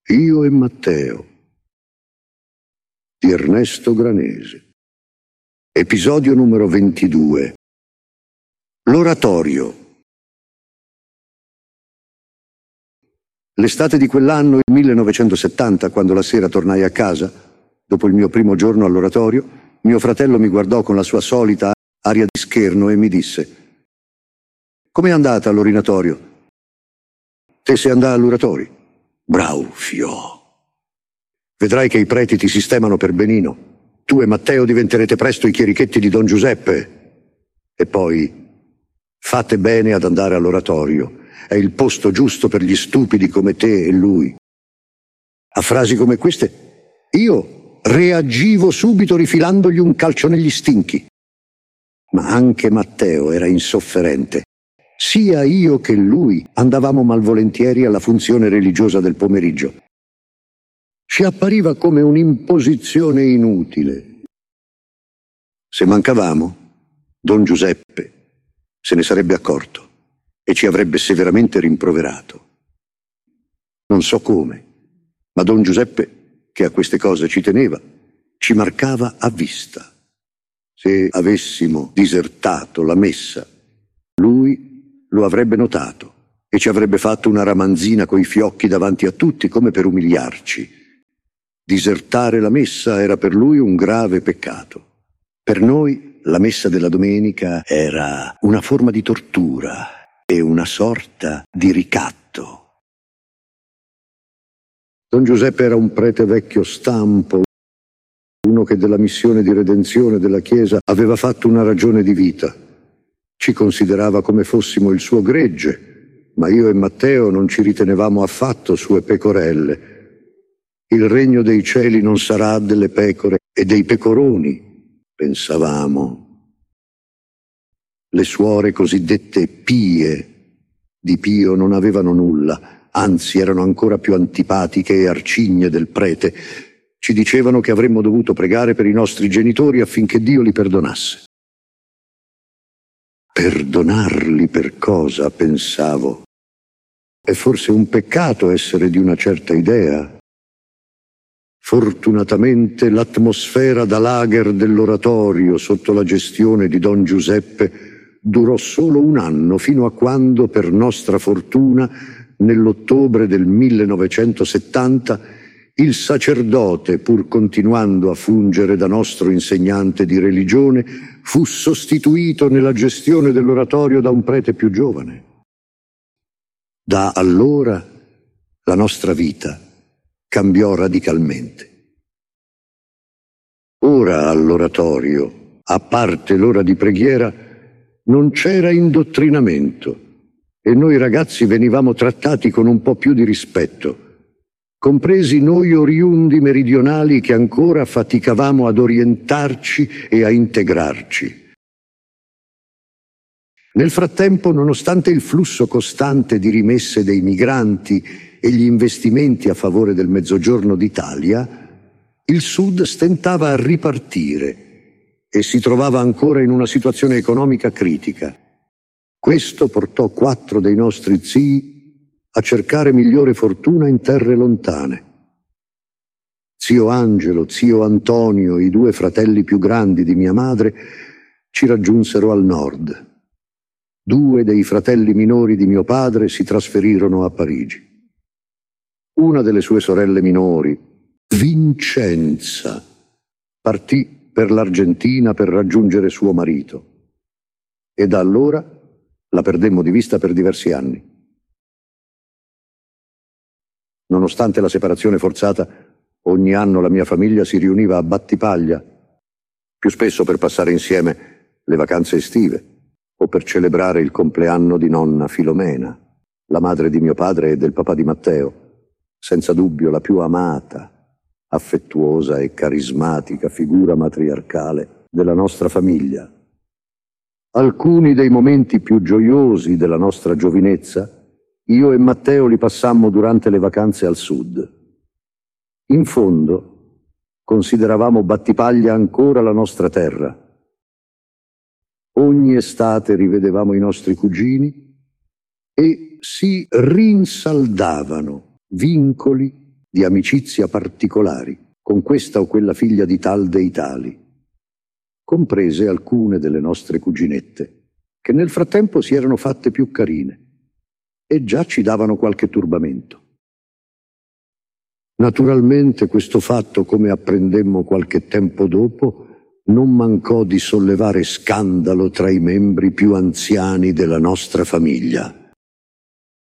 Io e Matteo di Ernesto Granesi. Episodio numero 22. L'oratorio. L'estate di quell'anno, il 1970, quando la sera tornai a casa, dopo il mio primo giorno all'oratorio, mio fratello mi guardò con la sua solita aria di scherno e mi disse: «Com'è andata all'orinatorio?» «Te sei andata all'oratorio?» «Bravo, fiò. Vedrai che i preti ti sistemano per benino. Tu e Matteo diventerete presto i chierichetti di Don Giuseppe. E poi fate bene ad andare all'oratorio. È il posto giusto per gli stupidi come te e lui». A frasi come queste io reagivo subito rifilandogli un calcio negli stinchi. Ma anche Matteo era insofferente. Sia io che lui andavamo malvolentieri alla funzione religiosa del pomeriggio. Ci appariva come un'imposizione inutile. Se mancavamo, Don Giuseppe se ne sarebbe accorto e ci avrebbe severamente rimproverato. Non so come, ma Don Giuseppe, che a queste cose ci teneva, ci marcava a vista. Se avessimo disertato la messa, lui lo avrebbe notato e ci avrebbe fatto una ramanzina coi fiocchi davanti a tutti come per umiliarci. Disertare la messa era per lui un grave peccato. Per noi la messa della domenica era una forma di tortura e una sorta di ricatto. Don Giuseppe era un prete vecchio stampo, uno che della missione di redenzione della Chiesa aveva fatto una ragione di vita. Ci considerava come fossimo il suo gregge, ma io e Matteo non ci ritenevamo affatto sue pecorelle. Il regno dei cieli non sarà delle pecore e dei pecoroni, pensavamo. Le suore cosiddette pie di Pio non avevano nulla, anzi erano ancora più antipatiche e arcigne del prete. Ci dicevano che avremmo dovuto pregare per i nostri genitori affinché Dio li perdonasse. Perdonarli per cosa, pensavo? È forse un peccato essere di una certa idea? Fortunatamente l'atmosfera da lager dell'oratorio sotto la gestione di Don Giuseppe durò solo un anno, fino a quando, per nostra fortuna, nell'ottobre del 1970, il sacerdote, pur continuando a fungere da nostro insegnante di religione, fu sostituito nella gestione dell'oratorio da un prete più giovane. Da allora la nostra vita cambiò radicalmente. Ora all'oratorio, a parte l'ora di preghiera, non c'era indottrinamento e noi ragazzi venivamo trattati con un po' più di rispetto, compresi noi oriundi meridionali che ancora faticavamo ad orientarci e a integrarci. Nel frattempo, nonostante il flusso costante di rimesse dei migranti e gli investimenti a favore del Mezzogiorno d'Italia, il Sud stentava a ripartire e si trovava ancora in una situazione economica critica. Questo portò 4 dei nostri zii a cercare migliore fortuna in terre lontane. Zio Angelo, zio Antonio, i 2 fratelli più grandi di mia madre, ci raggiunsero al nord. 2 dei fratelli minori di mio padre si trasferirono a Parigi. Una delle sue sorelle minori, Vincenza, partì per l'Argentina per raggiungere suo marito. E da allora la perdemmo di vista per diversi anni. Nonostante la separazione forzata, ogni anno la mia famiglia si riuniva a Battipaglia, più spesso per passare insieme le vacanze estive o per celebrare il compleanno di nonna Filomena, la madre di mio padre e del papà di Matteo, senza dubbio la più amata, affettuosa e carismatica figura matriarcale della nostra famiglia. Alcuni dei momenti più gioiosi della nostra giovinezza io e Matteo li passammo durante le vacanze al sud. In fondo, consideravamo Battipaglia ancora la nostra terra. Ogni estate rivedevamo i nostri cugini e si rinsaldavano vincoli, di amicizia particolari con questa o quella figlia di tal dei tali, comprese alcune delle nostre cuginette, che nel frattempo si erano fatte più carine e già ci davano qualche turbamento. Naturalmente questo fatto, come apprendemmo qualche tempo dopo, non mancò di sollevare scandalo tra i membri più anziani della nostra famiglia.